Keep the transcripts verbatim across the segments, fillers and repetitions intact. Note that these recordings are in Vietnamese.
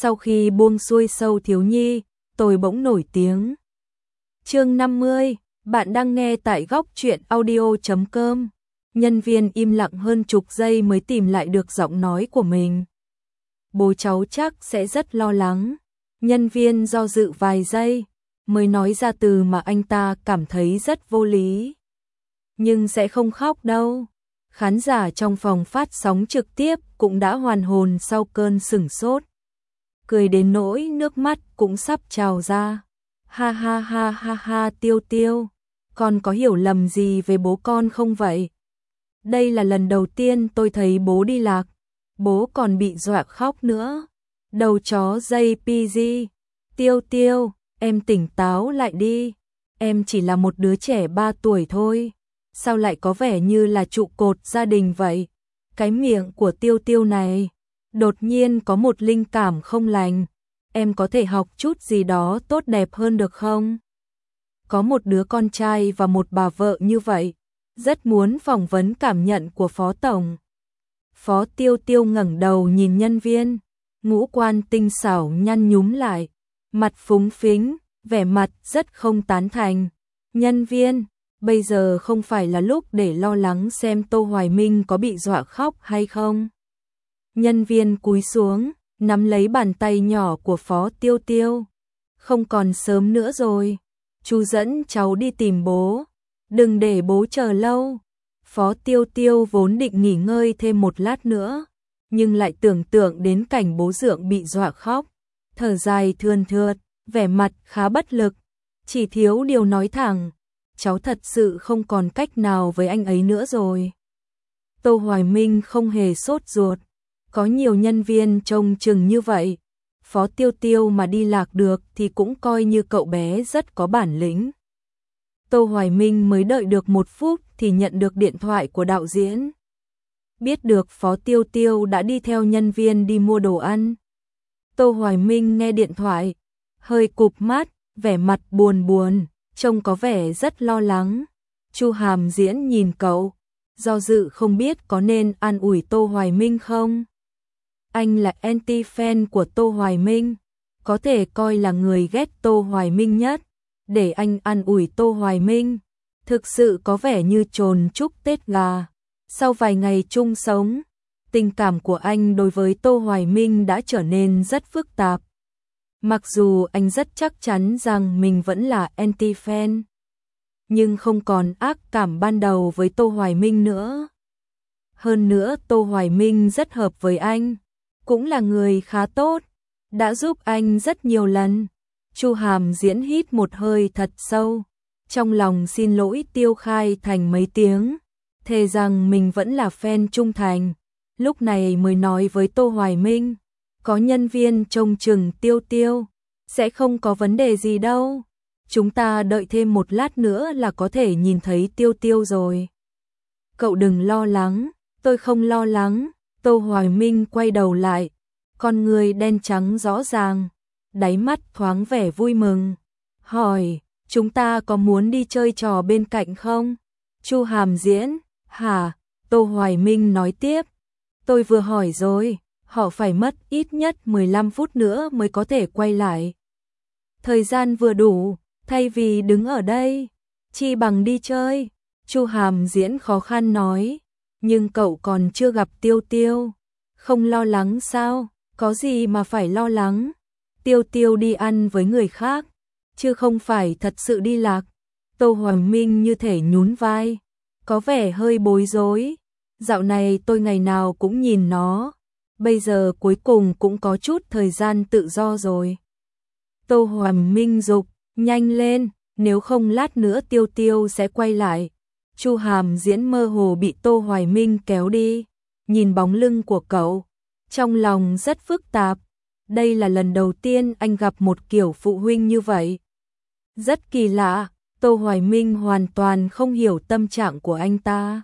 Sau khi buông xuôi Sâu thiếu nhi, tôi bỗng nổi tiếng. Chương năm mươi, bạn đang nghe tại góc truyện audio chấm com. Nhân viên im lặng hơn chục giây mới tìm lại được giọng nói của mình. Bố cháu chắc sẽ rất lo lắng. Nhân viên do dự vài giây, mới nói ra từ mà anh ta cảm thấy rất vô lý. Nhưng sẽ không khóc đâu. Khán giả trong phòng phát sóng trực tiếp cũng đã hoàn hồn sau cơn sửng sốt. Cười đến nỗi nước mắt cũng sắp trào ra. Ha ha ha ha ha, Tiêu Tiêu, con có hiểu lầm gì về bố con không vậy? Đây là lần đầu tiên tôi thấy bố đi lạc, bố còn bị dọa khóc nữa. Đầu chó dây pê giê. Tiêu Tiêu, em tỉnh táo lại đi. Em chỉ là một đứa trẻ ba tuổi thôi. Sao lại có vẻ như là trụ cột gia đình vậy? Cái miệng của Tiêu Tiêu này, đột nhiên có một linh cảm không lành. Em có thể học chút gì đó tốt đẹp hơn được không? Có một đứa con trai và một bà vợ như vậy, rất muốn phỏng vấn cảm nhận của Phó Tổng. Phó Tiêu Tiêu ngẩng đầu nhìn nhân viên, ngũ quan tinh xảo nhăn nhúm lại, mặt phúng phính, vẻ mặt rất không tán thành. Nhân viên, bây giờ không phải là lúc để lo lắng xem Tô Hoài Minh có bị dọa khóc hay không. Nhân viên cúi xuống, nắm lấy bàn tay nhỏ của Phó Tiêu Tiêu. Không còn sớm nữa rồi, chú dẫn cháu đi tìm bố, đừng để bố chờ lâu. Phó Tiêu Tiêu vốn định nghỉ ngơi thêm một lát nữa, nhưng lại tưởng tượng đến cảnh bố dượng bị dọa khóc, thở dài thườn thượt, vẻ mặt khá bất lực, chỉ thiếu điều nói thẳng, cháu thật sự không còn cách nào với anh ấy nữa rồi. Tô Hoài Minh không hề sốt ruột, có nhiều nhân viên trông chừng như vậy, Phó Tiêu Tiêu mà đi lạc được thì cũng coi như cậu bé rất có bản lĩnh. Tô Hoài Minh mới đợi được một phút thì nhận được điện thoại của đạo diễn. Biết được Phó Tiêu Tiêu đã đi theo nhân viên đi mua đồ ăn. Tô Hoài Minh nghe điện thoại, hơi cụp mắt, vẻ mặt buồn buồn, trông có vẻ rất lo lắng. Chu Hàm Diễn nhìn cậu, do dự không biết có nên an ủi Tô Hoài Minh không. Anh là anti-fan của Tô Hoài Minh, có thể coi là người ghét Tô Hoài Minh nhất. Để anh an ủi Tô Hoài Minh, thực sự có vẻ như trồn chúc Tết gà. Sau vài ngày chung sống, tình cảm của anh đối với Tô Hoài Minh đã trở nên rất phức tạp. Mặc dù anh rất chắc chắn rằng mình vẫn là anti-fan, nhưng không còn ác cảm ban đầu với Tô Hoài Minh nữa. Hơn nữa Tô Hoài Minh rất hợp với anh, cũng là người khá tốt, đã giúp anh rất nhiều lần. Chu Hàm Diễn hít một hơi thật sâu, trong lòng xin lỗi Tiêu Khai Thành mấy tiếng, thề rằng mình vẫn là fan trung thành. Lúc này mới nói với Tô Hoài Minh, có nhân viên trông chừng Tiêu Tiêu, sẽ không có vấn đề gì đâu. Chúng ta đợi thêm một lát nữa là có thể nhìn thấy Tiêu Tiêu rồi. Cậu đừng lo lắng, tôi không lo lắng. Tô Hoài Minh quay đầu lại, con người đen trắng rõ ràng, đáy mắt thoáng vẻ vui mừng, hỏi, chúng ta có muốn đi chơi trò bên cạnh không? Chu Hàm Diễn, hả? Tô Hoài Minh nói tiếp, tôi vừa hỏi rồi, họ phải mất ít nhất mười lăm phút nữa mới có thể quay lại. Thời gian vừa đủ, thay vì đứng ở đây, chi bằng đi chơi. Chu Hàm Diễn khó khăn nói, nhưng cậu còn chưa gặp Tiêu Tiêu, không lo lắng sao? Có gì mà phải lo lắng? Tiêu Tiêu đi ăn với người khác, chứ không phải thật sự đi lạc. Tô Hoài Minh như thể nhún vai, có vẻ hơi bối rối. Dạo này tôi ngày nào cũng nhìn nó, bây giờ cuối cùng cũng có chút thời gian tự do rồi. Tô Hoài Minh dục, nhanh lên, nếu không lát nữa Tiêu Tiêu sẽ quay lại. Chu Hàm Diễn mơ hồ bị Tô Hoài Minh kéo đi, nhìn bóng lưng của cậu, trong lòng rất phức tạp. Đây là lần đầu tiên anh gặp một kiểu phụ huynh như vậy. Rất kỳ lạ, Tô Hoài Minh hoàn toàn không hiểu tâm trạng của anh ta.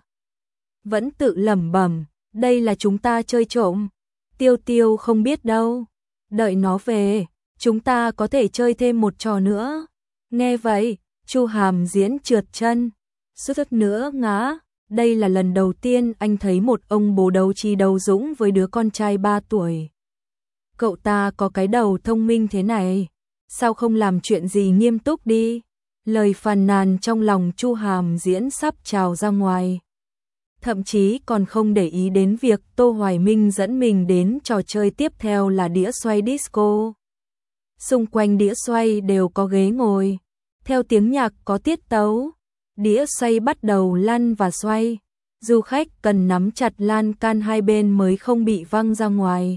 Vẫn tự lẩm bẩm, đây là chúng ta chơi trộm. Tiêu Tiêu không biết đâu. Đợi nó về, chúng ta có thể chơi thêm một trò nữa. Nghe vậy, Chu Hàm Diễn trượt chân, suýt nữa ngã. Đây là lần đầu tiên anh thấy một ông bố đấu trí đấu dũng với đứa con trai ba tuổi. cậu ta có cái đầu thông minh thế này, sao không làm chuyện gì nghiêm túc đi? Lời phàn nàn trong lòng Chu Hàm Diễn sắp trào ra ngoài. Thậm chí còn không để ý đến việc Tô Hoài Minh dẫn mình đến trò chơi tiếp theo là đĩa xoay disco. Xung quanh đĩa xoay đều có ghế ngồi, theo tiếng nhạc có tiết tấu, đĩa xoay bắt đầu lăn và xoay. Du khách cần nắm chặt lan can hai bên mới không bị văng ra ngoài.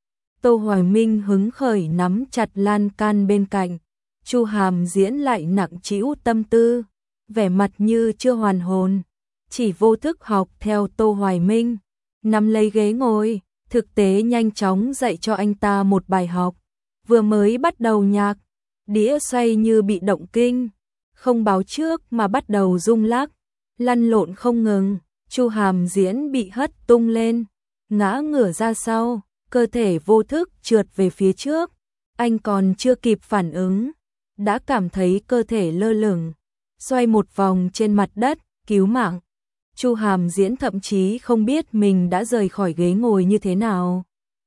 Tô Hoài Minh hứng khởi nắm chặt lan can bên cạnh, Chu Hàm Diễn lại nặng trĩu tâm tư, vẻ mặt như chưa hoàn hồn, chỉ vô thức học theo Tô Hoài Minh, nắm lấy ghế ngồi, thực tế nhanh chóng dạy cho anh ta một bài học. Vừa mới bắt đầu nhạc, đĩa xoay như bị động kinh, không báo trước mà bắt đầu rung lắc, lăn lộn không ngừng. Chu Hàm Diễn bị hất tung lên, ngã ngửa ra sau, cơ thể vô thức trượt về phía trước. Anh còn chưa kịp phản ứng, đã cảm thấy cơ thể lơ lửng, xoay một vòng trên mặt đất, cứu mạng. Chu Hàm Diễn thậm chí không biết mình đã rời khỏi ghế ngồi như thế nào.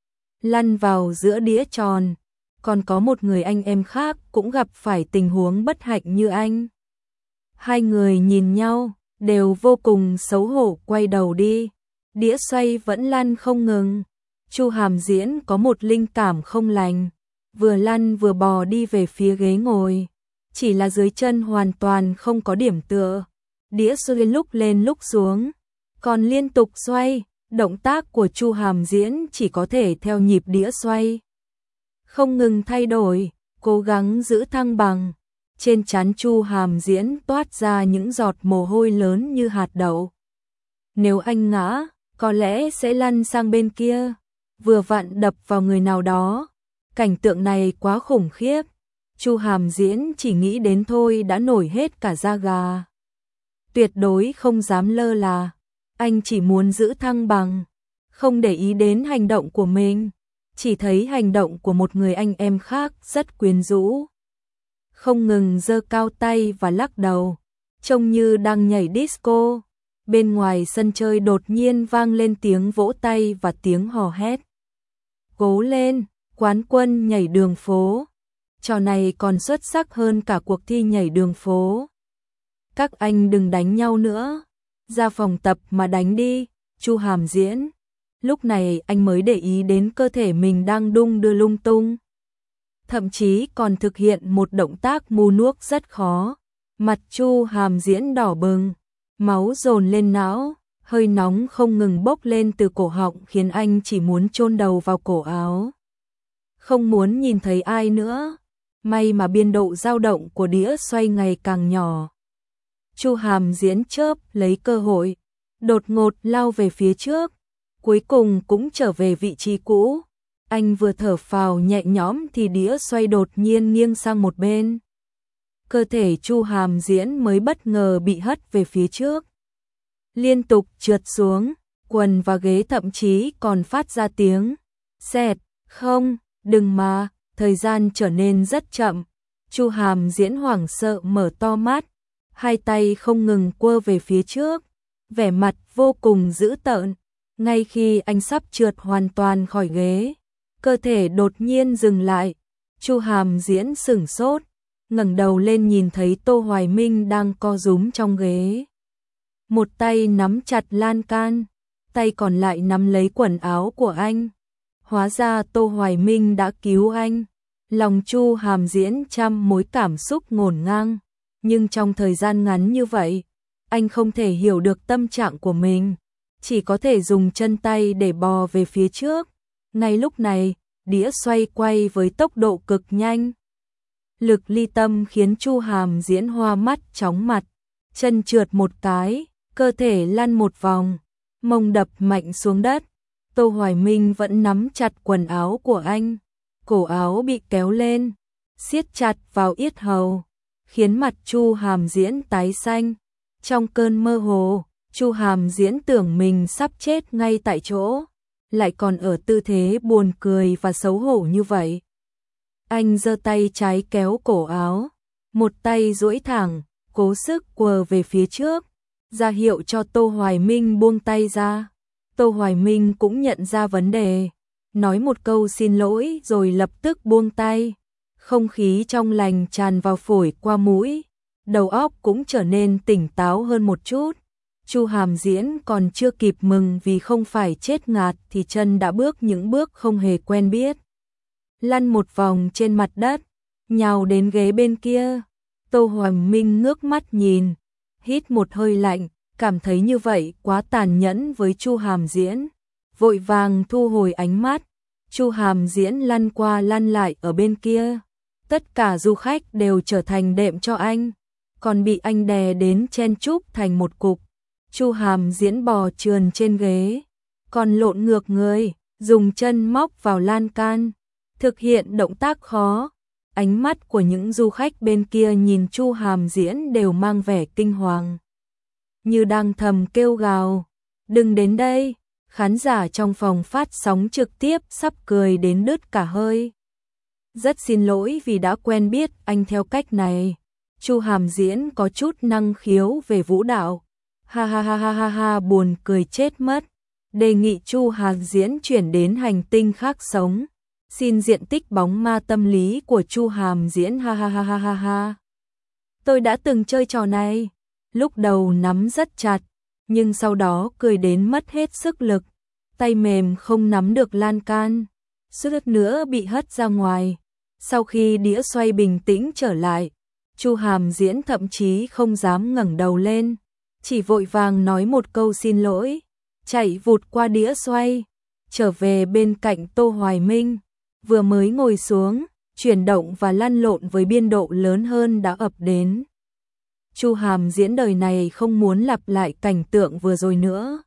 Lăn vào giữa đĩa tròn, còn có một người anh em khác cũng gặp phải tình huống bất hạnh như anh. Hai người nhìn nhau, đều vô cùng xấu hổ quay đầu đi. Đĩa xoay vẫn lăn không ngừng. Chu Hàm Diễn có một linh cảm không lành, vừa lăn vừa bò đi về phía ghế ngồi, chỉ là dưới chân hoàn toàn không có điểm tựa. Đĩa xoay lúc lên lúc xuống, còn liên tục xoay, động tác của Chu Hàm Diễn chỉ có thể theo nhịp đĩa xoay, không ngừng thay đổi, cố gắng giữ thăng bằng. Trên trán Chu Hàm Diễn toát ra những giọt mồ hôi lớn như hạt đậu. Nếu anh ngã, có lẽ sẽ lăn sang bên kia, vừa vặn đập vào người nào đó. Cảnh tượng này quá khủng khiếp, Chu Hàm Diễn chỉ nghĩ đến thôi đã nổi hết cả da gà. Tuyệt đối không dám lơ là, anh chỉ muốn giữ thăng bằng, không để ý đến hành động của mình, chỉ thấy hành động của một người anh em khác rất quyến rũ. Không ngừng giơ cao tay và lắc đầu, trông như đang nhảy disco. Bên ngoài sân chơi đột nhiên vang lên tiếng vỗ tay và tiếng hò hét. Cố lên, quán quân nhảy đường phố. Trò này còn xuất sắc hơn cả cuộc thi nhảy đường phố. Các anh đừng đánh nhau nữa, ra phòng tập mà đánh đi. Chu Hàm Diễn. Lúc này anh mới để ý đến cơ thể mình đang đung đưa lung tung. Thậm chí còn thực hiện một động tác mù nuốc rất khó. Mặt Chu Hàm Diễn đỏ bừng, máu dồn lên não, hơi nóng không ngừng bốc lên từ cổ họng khiến anh chỉ muốn chôn đầu vào cổ áo. Không muốn nhìn thấy ai nữa. May mà biên độ dao động của đĩa xoay ngày càng nhỏ. Chu Hàm Diễn chớp lấy cơ hội, đột ngột lao về phía trước, cuối cùng cũng trở về vị trí cũ. Anh vừa thở phào nhẹ nhõm thì đĩa xoay đột nhiên nghiêng sang một bên. Cơ thể Chu Hàm Diễn mới bất ngờ bị hất về phía trước, liên tục trượt xuống, quần và ghế thậm chí còn phát ra tiếng xẹt. Không, đừng mà. Thời gian trở nên rất chậm. Chu Hàm Diễn hoảng sợ mở to mắt, hai tay không ngừng quơ về phía trước, vẻ mặt vô cùng dữ tợn. Ngay khi anh sắp trượt hoàn toàn khỏi ghế, cơ thể đột nhiên dừng lại. Chu Hàm Diễn sửng sốt, ngẩng đầu lên nhìn thấy Tô Hoài Minh đang co rúm trong ghế. Một tay nắm chặt lan can, tay còn lại nắm lấy quần áo của anh. Hóa ra Tô Hoài Minh đã cứu anh. Lòng Chu Hàm Diễn trăm mối cảm xúc ngổn ngang, nhưng trong thời gian ngắn như vậy, anh không thể hiểu được tâm trạng của mình, chỉ có thể dùng chân tay để bò về phía trước. Ngay lúc này, đĩa xoay quay với tốc độ cực nhanh. Lực ly tâm khiến Chu Hàm Diễn hoa mắt chóng mặt, chân trượt một cái, cơ thể lăn một vòng, mông đập mạnh xuống đất. Tô Hoài Minh vẫn nắm chặt quần áo của anh, cổ áo bị kéo lên, siết chặt vào yết hầu, khiến mặt Chu Hàm Diễn tái xanh. Trong cơn mơ hồ, Chu Hàm Diễn tưởng mình sắp chết ngay tại chỗ, lại còn ở tư thế buồn cười và xấu hổ như vậy. Anh giơ tay trái kéo cổ áo, một tay duỗi thẳng, cố sức quờ về phía trước, ra hiệu cho Tô Hoài Minh buông tay ra. Tô Hoài Minh cũng nhận ra vấn đề, nói một câu xin lỗi rồi lập tức buông tay. Không khí trong lành tràn vào phổi qua mũi, đầu óc cũng trở nên tỉnh táo hơn một chút. Chu Hàm Diễn còn chưa kịp mừng vì không phải chết ngạt thì chân đã bước những bước không hề quen biết. Lăn một vòng trên mặt đất, nhào đến ghế bên kia. Tô Hoài Minh ngước mắt nhìn, hít một hơi lạnh, cảm thấy như vậy quá tàn nhẫn với Chu Hàm Diễn. Vội vàng thu hồi ánh mắt, Chu Hàm Diễn lăn qua lăn lại ở bên kia. Tất cả du khách đều trở thành đệm cho anh, còn bị anh đè đến chen chúc thành một cục. Chu Hàm Diễn bò trườn trên ghế, còn lộn ngược người, dùng chân móc vào lan can, thực hiện động tác khó. Ánh mắt của những du khách bên kia nhìn Chu Hàm Diễn đều mang vẻ kinh hoàng, như đang thầm kêu gào, đừng đến đây. Khán giả trong phòng phát sóng trực tiếp sắp cười đến đứt cả hơi. Rất xin lỗi vì đã quen biết anh theo cách này. Chu Hàm Diễn có chút năng khiếu về vũ đạo. Ha ha ha ha ha ha, buồn cười chết mất. Đề nghị Chu Hàm Diễn chuyển đến hành tinh khác sống. Xin diện tích bóng ma tâm lý của Chu Hàm Diễn. Ha ha ha ha ha ha. Tôi đã từng chơi trò này. Lúc đầu nắm rất chặt, nhưng sau đó cười đến mất hết sức lực. Tay mềm không nắm được lan can, suýt nữa bị hất ra ngoài. Sau khi đĩa xoay bình tĩnh trở lại, Chu Hàm Diễn thậm chí không dám ngẩng đầu lên, chỉ vội vàng nói một câu xin lỗi, chạy vụt qua đĩa xoay, trở về bên cạnh Tô Hoài Minh. Vừa mới ngồi xuống, chuyển động và lăn lộn với biên độ lớn hơn đã ập đến. Chu Hàm Diễn đời này không muốn lặp lại cảnh tượng vừa rồi nữa.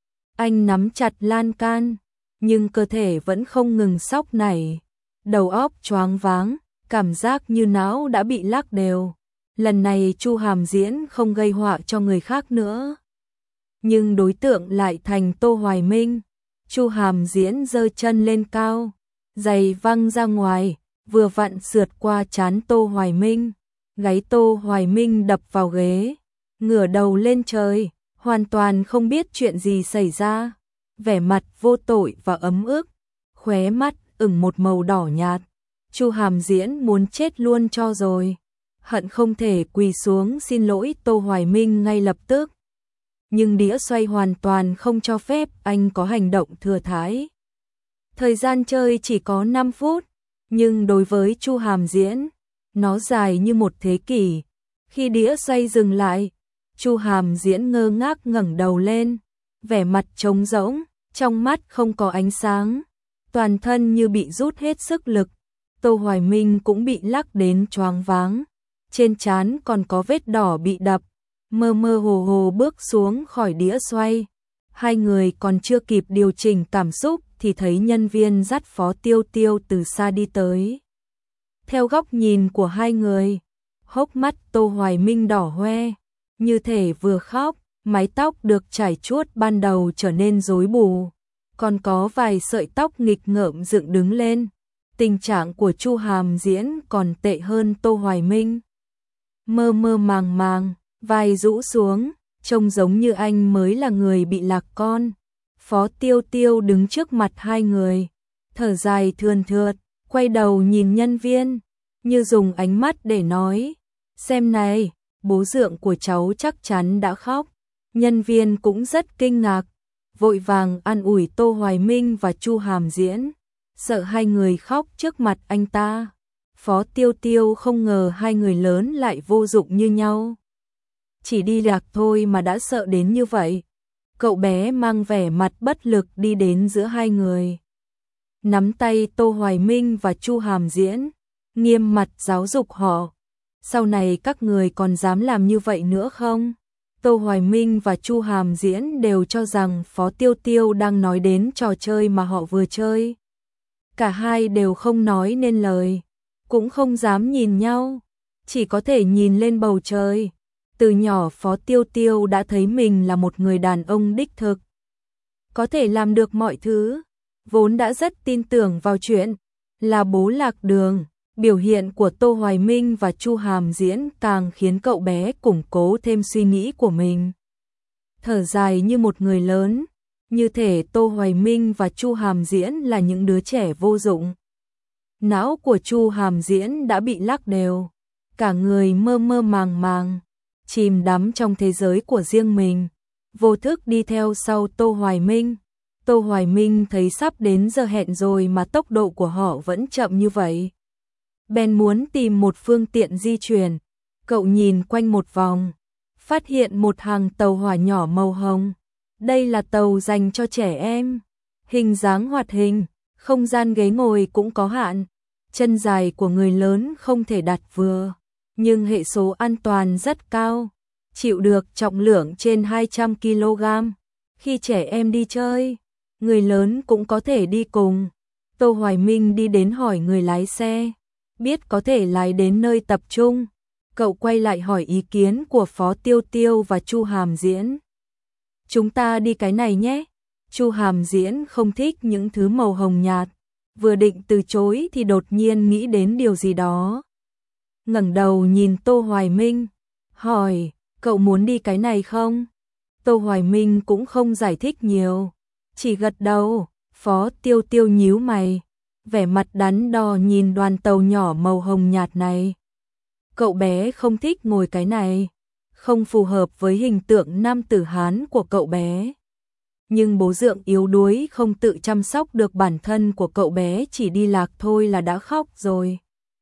Anh nắm chặt lan can, nhưng cơ thể vẫn không ngừng xóc nảy. Đầu óc choáng váng, cảm giác như não đã bị lắc đều. Lần này Chu Hàm Diễn không gây họa cho người khác nữa, nhưng đối tượng lại thành Tô Hoài Minh. Chu Hàm Diễn giơ chân lên cao, giày văng ra ngoài, vừa vặn sượt qua trán Tô Hoài Minh. Gáy Tô Hoài Minh đập vào ghế, ngửa đầu lên trời, hoàn toàn không biết chuyện gì xảy ra. Vẻ mặt vô tội và ấm ức, khóe mắt ửng một màu đỏ nhạt. Chu Hàm Diễn muốn chết luôn cho rồi, hận không thể quỳ xuống xin lỗi Tô Hoài Minh ngay lập tức. Nhưng đĩa xoay hoàn toàn không cho phép anh có hành động thừa thãi. Thời gian chơi chỉ có năm phút, nhưng đối với Chu Hàm Diễn, nó dài như một thế kỷ. Khi đĩa xoay dừng lại, Chu Hàm Diễn ngơ ngác ngẩng đầu lên, vẻ mặt trống rỗng, trong mắt không có ánh sáng, toàn thân như bị rút hết sức lực. Tô Hoài Minh cũng bị lắc đến choáng váng, trên trán còn có vết đỏ bị đập, mơ mơ hồ hồ bước xuống khỏi đĩa xoay. Hai người còn chưa kịp điều chỉnh cảm xúc thì thấy nhân viên dắt Phó Tiêu Tiêu từ xa đi tới. Theo góc nhìn của hai người, hốc mắt Tô Hoài Minh đỏ hoe, như thể vừa khóc, mái tóc được trải chuốt ban đầu trở nên rối bù, còn có vài sợi tóc nghịch ngợm dựng đứng lên. Tình trạng của Chu Hàm Diễn còn tệ hơn Tô Hoài Minh. Mơ mơ màng màng, vai rũ xuống, trông giống như anh mới là người bị lạc con. Phó Tiêu Tiêu đứng trước mặt hai người, thở dài thườn thượt, quay đầu nhìn nhân viên, như dùng ánh mắt để nói, xem này, bố dượng của cháu chắc chắn đã khóc. Nhân viên cũng rất kinh ngạc, vội vàng an ủi Tô Hoài Minh và Chu Hàm Diễn, sợ hai người khóc trước mặt anh ta. Phó Tiêu Tiêu không ngờ hai người lớn lại vô dụng như nhau. Chỉ đi lạc thôi mà đã sợ đến như vậy. Cậu bé mang vẻ mặt bất lực đi đến giữa hai người, nắm tay Tô Hoài Minh và Chu Hàm Diễn, nghiêm mặt giáo dục họ. Sau này các người còn dám làm như vậy nữa không? Tô Hoài Minh và Chu Hàm Diễn đều cho rằng Phó Tiêu Tiêu đang nói đến trò chơi mà họ vừa chơi. Cả hai đều không nói nên lời, cũng không dám nhìn nhau, chỉ có thể nhìn lên bầu trời. Từ nhỏ Phó Tiêu Tiêu đã thấy mình là một người đàn ông đích thực, có thể làm được mọi thứ, vốn đã rất tin tưởng vào chuyện là bố lạc đường. Biểu hiện của Tô Hoài Minh và Chu Hàm Diễn càng khiến cậu bé củng cố thêm suy nghĩ của mình. Thở dài như một người lớn, như thể Tô Hoài Minh và Chu Hàm Diễn là những đứa trẻ vô dụng. Não của Chu Hàm Diễn đã bị lắc đều, cả người mơ mơ màng màng, chìm đắm trong thế giới của riêng mình, vô thức đi theo sau Tô Hoài Minh. Tô Hoài Minh thấy sắp đến giờ hẹn rồi mà tốc độ của họ vẫn chậm như vậy. Bèn muốn tìm một phương tiện di chuyển, cậu nhìn quanh một vòng, phát hiện một hàng tàu hỏa nhỏ màu hồng. Đây là tàu dành cho trẻ em, hình dáng hoạt hình, không gian ghế ngồi cũng có hạn, chân dài của người lớn không thể đặt vừa, nhưng hệ số an toàn rất cao, chịu được trọng lượng trên hai trăm ki lô gam. Khi trẻ em đi chơi, người lớn cũng có thể đi cùng. Tô Hoài Minh đi đến hỏi người lái xe, biết có thể lái đến nơi tập trung. Cậu quay lại hỏi ý kiến của Phó Tiêu Tiêu và Chu Hàm Diễn. Chúng ta đi cái này nhé. Chu Hàm Diễn không thích những thứ màu hồng nhạt, vừa định từ chối thì đột nhiên nghĩ đến điều gì đó. Ngẩng đầu nhìn Tô Hoài Minh, hỏi, cậu muốn đi cái này không? Tô Hoài Minh cũng không giải thích nhiều, chỉ gật đầu. Phó Tiêu Tiêu nhíu mày, vẻ mặt đắn đo nhìn đoàn tàu nhỏ màu hồng nhạt này. Cậu bé không thích ngồi cái này, không phù hợp với hình tượng nam tử Hán của cậu bé. Nhưng bố dượng yếu đuối không tự chăm sóc được bản thân của cậu bé, chỉ đi lạc thôi là đã khóc rồi.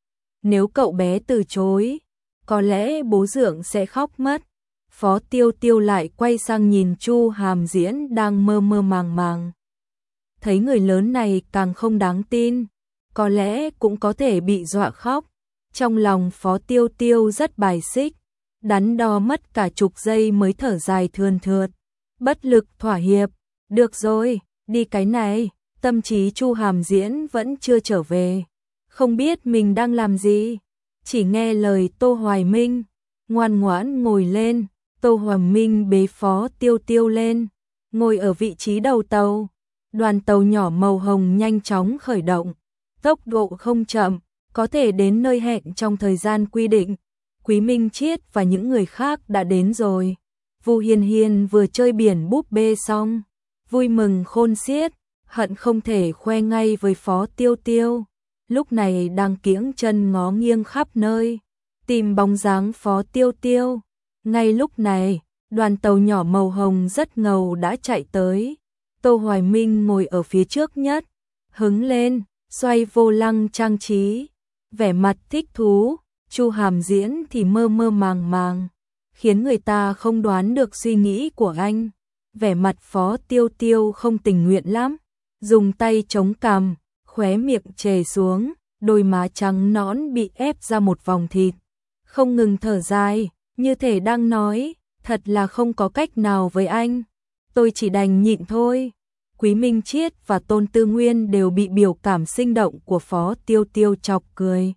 Nếu cậu bé từ chối, có lẽ bố dượng sẽ khóc mất. Phó Tiêu Tiêu lại quay sang nhìn Chu Hàm Diễn đang mơ mơ màng màng. Thấy người lớn này càng không đáng tin, có lẽ cũng có thể bị dọa khóc. Trong lòng Phó Tiêu Tiêu rất bài xích, đắn đo mất cả chục giây mới thở dài thườn thượt, bất lực thỏa hiệp. Được rồi, đi cái này. Tâm trí Chu Hàm Diễn vẫn chưa trở về, không biết mình đang làm gì, chỉ nghe lời Tô Hoài Minh, ngoan ngoãn ngồi lên. Tô Hoài Minh bế Phó Tiêu Tiêu lên, ngồi ở vị trí đầu tàu. Đoàn tàu nhỏ màu hồng nhanh chóng khởi động, tốc độ không chậm, có thể đến nơi hẹn trong thời gian quy định. Quý Minh Chiết và những người khác đã đến rồi. Vu Hiên Hiên vừa chơi biển búp bê xong, vui mừng khôn xiết, hận không thể khoe ngay với Phó Tiêu Tiêu. Lúc này đang kiễng chân ngó nghiêng khắp nơi, tìm bóng dáng Phó Tiêu Tiêu. Ngay lúc này, đoàn tàu nhỏ màu hồng rất ngầu đã chạy tới. Tô Hoài Minh ngồi ở phía trước nhất, hứng lên, xoay vô lăng trang trí, vẻ mặt thích thú. Chu Hàm Diễn thì mơ mơ màng màng, khiến người ta không đoán được suy nghĩ của anh. Vẻ mặt Phó Tiêu Tiêu không tình nguyện lắm, dùng tay chống cằm, khóe miệng trề xuống, đôi má trắng nõn bị ép ra một vòng thịt, không ngừng thở dài, như thể đang nói, thật là không có cách nào với anh, tôi chỉ đành nhịn thôi. Quý Minh Chiết và Tôn Tư Nguyên đều bị biểu cảm sinh động của Phó Tiêu Tiêu chọc cười.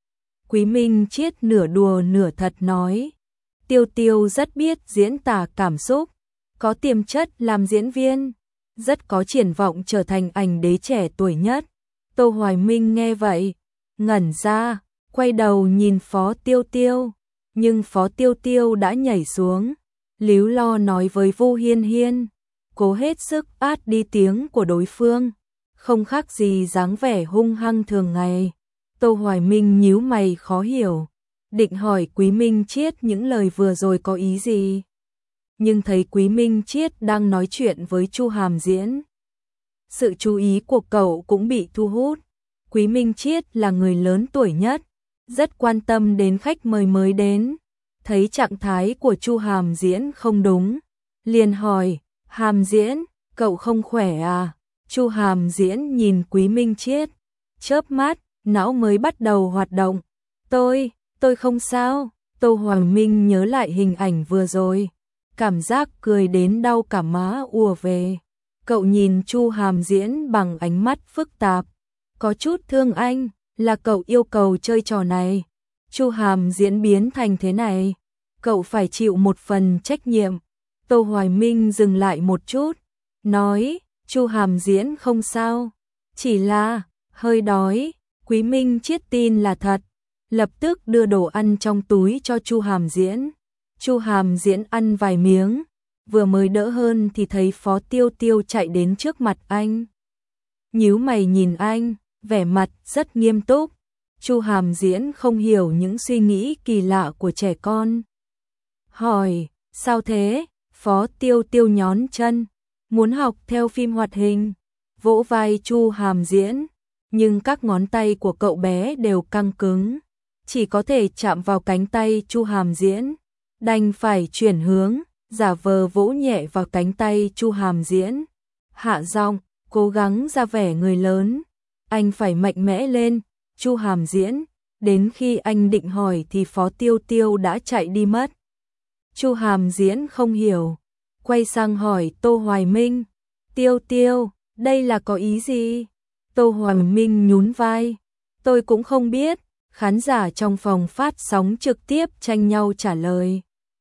Quý Minh Chiết nửa đùa nửa thật nói, Tiêu Tiêu rất biết diễn tả cảm xúc, có tiềm chất làm diễn viên, rất có triển vọng trở thành ảnh đế trẻ tuổi nhất. Tô Hoài Minh nghe vậy, ngẩn ra, quay đầu nhìn Phó Tiêu Tiêu, nhưng Phó Tiêu Tiêu đã nhảy xuống, líu lo nói với Vu Hiên Hiên, cố hết sức át đi tiếng của đối phương, không khác gì dáng vẻ hung hăng thường ngày. Tô Hoài Minh nhíu mày khó hiểu, định hỏi Quý Minh Chiết những lời vừa rồi có ý gì, nhưng thấy Quý Minh Chiết đang nói chuyện với Chu Hàm Diễn, sự chú ý của cậu cũng bị thu hút. Quý Minh Chiết là người lớn tuổi nhất, rất quan tâm đến khách mời mới đến, thấy trạng thái của Chu Hàm Diễn không đúng, liền hỏi, Hàm Diễn, cậu không khỏe à? Chu Hàm Diễn nhìn Quý Minh Chiết, chớp mắt, não mới bắt đầu hoạt động. Tôi, tôi không sao. Tô Hoài Minh nhớ lại hình ảnh vừa rồi, cảm giác cười đến đau cả má ùa về. Cậu nhìn Chu Hàm Diễn bằng ánh mắt phức tạp, có chút thương anh, là cậu yêu cầu chơi trò này. Chu Hàm Diễn biến thành thế này, cậu phải chịu một phần trách nhiệm. Tô Hoài Minh dừng lại một chút, nói, Chu Hàm Diễn không sao, chỉ là hơi đói. Quý Minh Chiết tin là thật, lập tức đưa đồ ăn trong túi cho Chu Hàm Diễn. Chu Hàm Diễn ăn vài miếng, vừa mới đỡ hơn thì thấy Phó Tiêu Tiêu chạy đến trước mặt anh. Nhíu mày nhìn anh, vẻ mặt rất nghiêm túc. Chu Hàm Diễn không hiểu những suy nghĩ kỳ lạ của trẻ con. Hỏi, sao thế? Phó Tiêu Tiêu nhón chân, muốn học theo phim hoạt hình. Vỗ vai Chu Hàm Diễn, nhưng các ngón tay của cậu bé đều căng cứng, chỉ có thể chạm vào cánh tay Chu Hàm Diễn, đành phải chuyển hướng, giả vờ vỗ nhẹ vào cánh tay Chu Hàm Diễn. Hạ giọng, cố gắng ra vẻ người lớn, anh phải mạnh mẽ lên. Chu Hàm Diễn, đến khi anh định hỏi thì Phó Tiêu Tiêu đã chạy đi mất. Chu Hàm Diễn không hiểu, quay sang hỏi Tô Hoài Minh, Tiêu Tiêu, đây là có ý gì? Tô Hoài Minh nhún vai, tôi cũng không biết. Khán giả trong phòng phát sóng trực tiếp tranh nhau trả lời.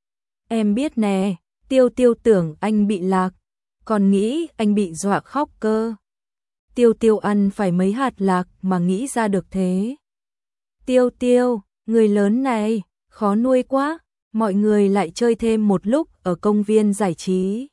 Em biết nè, Tiêu Tiêu tưởng anh bị lạc, còn nghĩ anh bị dọa khóc cơ. Tiêu Tiêu ăn phải mấy hạt lạc mà nghĩ ra được thế. Tiêu Tiêu, người lớn này, khó nuôi quá. Mọi người lại chơi thêm một lúc ở công viên giải trí.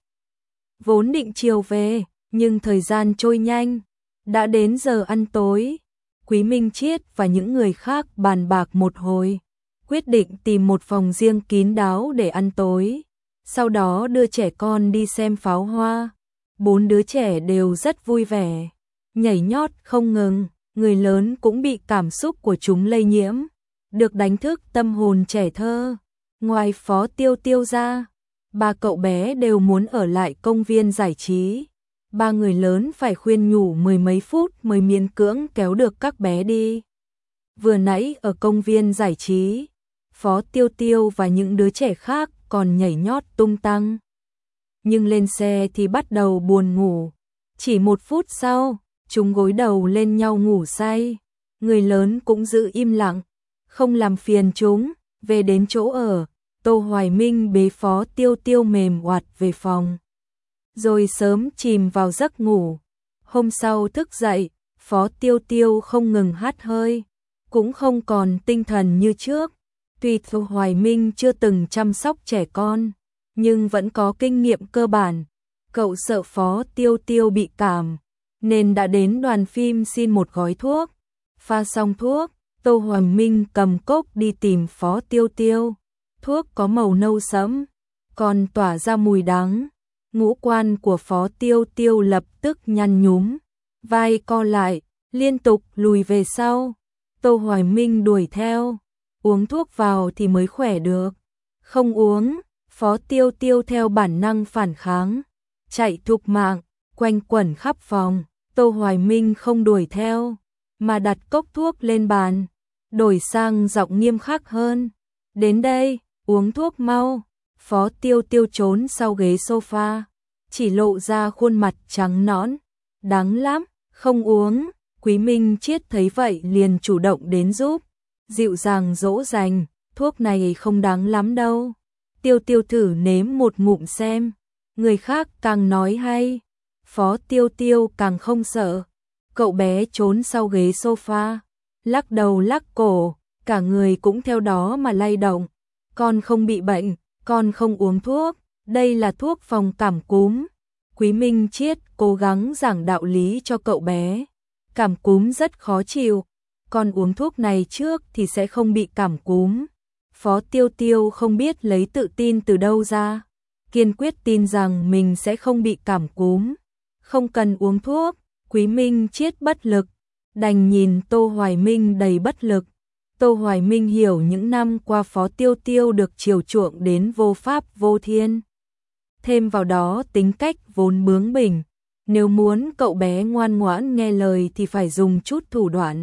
Vốn định chiều về, nhưng thời gian trôi nhanh. Đã đến giờ ăn tối. Quý Minh Chiết và những người khác bàn bạc một hồi, quyết định tìm một phòng riêng kín đáo để ăn tối. Sau đó đưa trẻ con đi xem pháo hoa. Bốn đứa trẻ đều rất vui vẻ, nhảy nhót không ngừng. Người lớn cũng bị cảm xúc của chúng lây nhiễm, được đánh thức tâm hồn trẻ thơ. Ngoài Phó Tiêu Tiêu ra, ba cậu bé đều muốn ở lại công viên giải trí. Ba người lớn phải khuyên nhủ mười mấy phút mới miễn cưỡng kéo được các bé đi. Vừa nãy ở công viên giải trí, Phó Tiêu Tiêu và những đứa trẻ khác còn nhảy nhót tung tăng. Nhưng lên xe thì bắt đầu buồn ngủ. Chỉ một phút sau, chúng gối đầu lên nhau ngủ say. Người lớn cũng giữ im lặng, không làm phiền chúng. Về đến chỗ ở, Tô Hoài Minh bế Phó Tiêu Tiêu mềm oặt về phòng, rồi sớm chìm vào giấc ngủ. Hôm sau thức dậy, Phó Tiêu Tiêu không ngừng hắt hơi, cũng không còn tinh thần như trước. Tuy Tô Hoài Minh chưa từng chăm sóc trẻ con, nhưng vẫn có kinh nghiệm cơ bản. Cậu sợ Phó Tiêu Tiêu bị cảm, nên đã đến đoàn phim xin một gói thuốc. Pha xong thuốc, Tô Hoài Minh cầm cốc đi tìm Phó Tiêu Tiêu. Thuốc có màu nâu sẫm, còn tỏa ra mùi đắng. Ngũ quan của Phó Tiêu Tiêu lập tức nhăn nhúm, vai co lại, liên tục lùi về sau. Tô Hoài Minh đuổi theo, uống thuốc vào thì mới khỏe được. Không uống, Phó Tiêu Tiêu theo bản năng phản kháng, chạy thục mạng, quanh quẩn khắp phòng. Tô Hoài Minh không đuổi theo, mà đặt cốc thuốc lên bàn, đổi sang giọng nghiêm khắc hơn. Đến đây, uống thuốc mau. Phó Tiêu Tiêu trốn sau ghế sofa, chỉ lộ ra khuôn mặt trắng nõn. Đắng lắm, không uống. Quý Minh Chiết thấy vậy liền chủ động đến giúp, dịu dàng dỗ dành, thuốc này không đáng lắm đâu. Tiêu Tiêu thử nếm một ngụm xem. Người khác càng nói hay, Phó Tiêu Tiêu càng không sợ. Cậu bé trốn sau ghế sofa, lắc đầu lắc cổ, cả người cũng theo đó mà lay động. Con không bị bệnh, con không uống thuốc, đây là thuốc phòng cảm cúm. Quý Minh Chiết cố gắng giảng đạo lý cho cậu bé. Cảm cúm rất khó chịu, con uống thuốc này trước thì sẽ không bị cảm cúm. Phó Tiêu Tiêu không biết lấy tự tin từ đâu ra, kiên quyết tin rằng mình sẽ không bị cảm cúm. Không cần uống thuốc. Quý Minh Chiết bất lực, đành nhìn Tô Hoài Minh đầy bất lực. Tô Hoài Minh hiểu những năm qua Phó Tiêu Tiêu được chiều chuộng đến vô pháp vô thiên. Thêm vào đó tính cách vốn bướng bỉnh, nếu muốn cậu bé ngoan ngoãn nghe lời thì phải dùng chút thủ đoạn.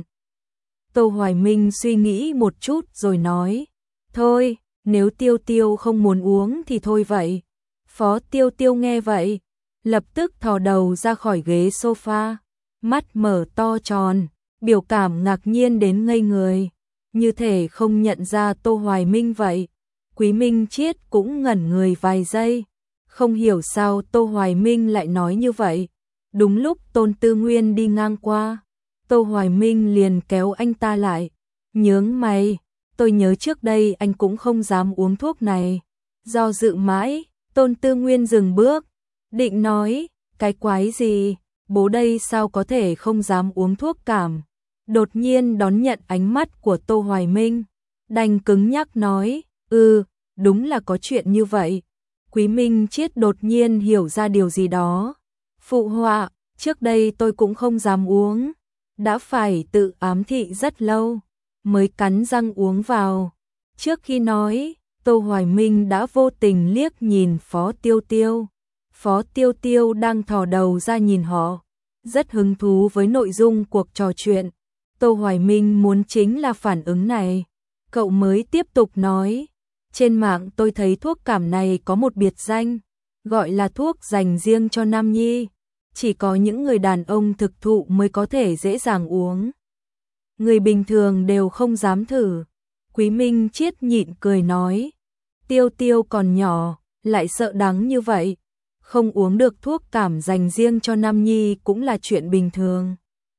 Tô Hoài Minh suy nghĩ một chút rồi nói, thôi, nếu Tiêu Tiêu không muốn uống thì thôi vậy. Phó Tiêu Tiêu nghe vậy, lập tức thò đầu ra khỏi ghế sofa, mắt mở to tròn, biểu cảm ngạc nhiên đến ngây người, như thể không nhận ra Tô Hoài Minh vậy. Quý Minh Chiết cũng ngẩn người vài giây, không hiểu sao Tô Hoài Minh lại nói như vậy. Đúng lúc Tôn Tư Nguyên đi ngang qua, Tô Hoài Minh liền kéo anh ta lại, nhướng mày, tôi nhớ trước đây anh cũng không dám uống thuốc này. Do dự mãi, Tôn Tư Nguyên dừng bước, định nói, cái quái gì, bố đây sao có thể không dám uống thuốc cảm. Đột nhiên đón nhận ánh mắt của Tô Hoài Minh, đành cứng nhắc nói, ừ, đúng là có chuyện như vậy. Quý Minh Chiết đột nhiên hiểu ra điều gì đó. Phụ họa, trước đây tôi cũng không dám uống, đã phải tự ám thị rất lâu, mới cắn răng uống vào. Trước khi nói, Tô Hoài Minh đã vô tình liếc nhìn Phó Tiêu Tiêu. Phó Tiêu Tiêu đang thò đầu ra nhìn họ, rất hứng thú với nội dung cuộc trò chuyện. Tô Hoài Minh muốn chính là phản ứng này. Cậu mới tiếp tục nói, trên mạng tôi thấy thuốc cảm này có một biệt danh, gọi là thuốc dành riêng cho nam nhi. Chỉ có những người đàn ông thực thụ mới có thể dễ dàng uống. Người bình thường đều không dám thử. Quý Minh Chiết nhịn cười nói, Tiêu Tiêu còn nhỏ, lại sợ đắng như vậy. Không uống được thuốc cảm dành riêng cho nam nhi cũng là chuyện bình thường.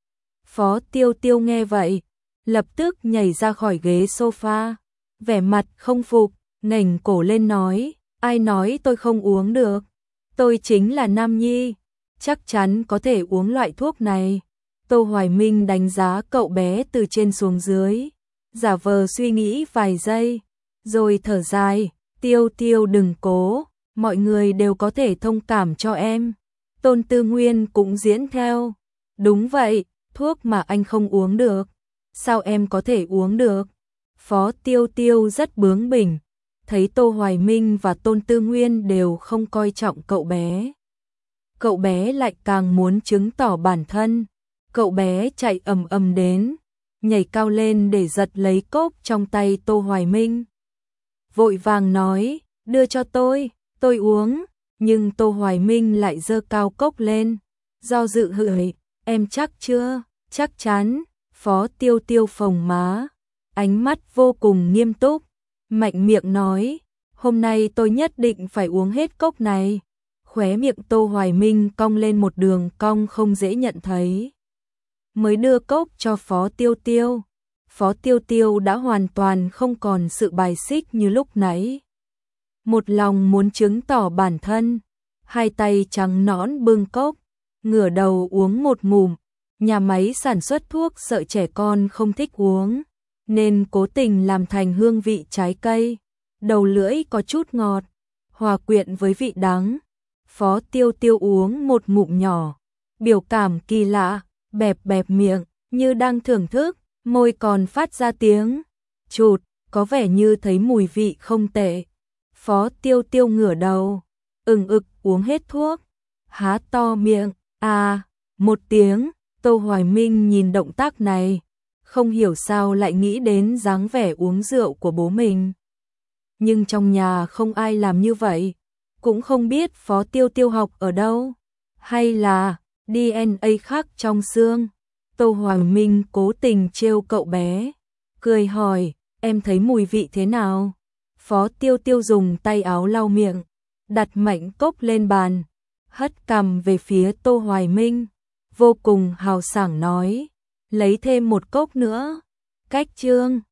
Phó Tiêu Tiêu nghe vậy, lập tức nhảy ra khỏi ghế sofa, vẻ mặt không phục, ngẩng cổ lên nói, ai nói tôi không uống được, tôi chính là nam nhi, chắc chắn có thể uống loại thuốc này. Tô Hoài Minh đánh giá cậu bé từ trên xuống dưới, giả vờ suy nghĩ vài giây, rồi thở dài, Tiêu Tiêu đừng cố, mọi người đều có thể thông cảm cho em. Tôn Tư Nguyên cũng diễn theo, đúng vậy, thuốc mà anh không uống được, sao em có thể uống được? Phó Tiêu Tiêu rất bướng bỉnh, thấy Tô Hoài Minh và Tôn Tư Nguyên đều không coi trọng cậu bé. Cậu bé lại càng muốn chứng tỏ bản thân, cậu bé chạy ầm ầm đến, nhảy cao lên để giật lấy cốc trong tay Tô Hoài Minh. Vội vàng nói, đưa cho tôi, tôi uống, nhưng Tô Hoài Minh lại giơ cao cốc lên, do dự hỏi, em chắc chưa? Chắc chắn. Phó Tiêu Tiêu phồng má, ánh mắt vô cùng nghiêm túc, mạnh miệng nói, hôm nay tôi nhất định phải uống hết cốc này. Khóe miệng Tô Hoài Minh cong lên một đường cong không dễ nhận thấy. Mới đưa cốc cho Phó Tiêu Tiêu, Phó Tiêu Tiêu đã hoàn toàn không còn sự bài xích như lúc nãy. Một lòng muốn chứng tỏ bản thân, hai tay trắng nõn bưng cốc, ngửa đầu uống một ngụm. Nhà máy sản xuất thuốc sợ trẻ con không thích uống, nên cố tình làm thành hương vị trái cây, đầu lưỡi có chút ngọt, hòa quyện với vị đắng. Phó Tiêu Tiêu uống một ngụm nhỏ, biểu cảm kỳ lạ, bẹp bẹp miệng, như đang thưởng thức, môi còn phát ra tiếng chụt, có vẻ như thấy mùi vị không tệ. Phó Tiêu Tiêu ngửa đầu, ừng ực uống hết thuốc, há to miệng, à, một tiếng. Tô Hoài Minh nhìn động tác này, không hiểu sao lại nghĩ đến dáng vẻ uống rượu của bố mình. Nhưng trong nhà không ai làm như vậy, cũng không biết Phó Tiêu Tiêu học ở đâu, hay là đê en a khác trong xương. Tô Hoài Minh cố tình trêu cậu bé, cười hỏi, em thấy mùi vị thế nào? Phó Tiêu Tiêu dùng tay áo lau miệng, đặt mạnh cốc lên bàn, hất cằm về phía Tô Hoài Minh, vô cùng hào sảng nói, lấy thêm một cốc nữa. Cách chương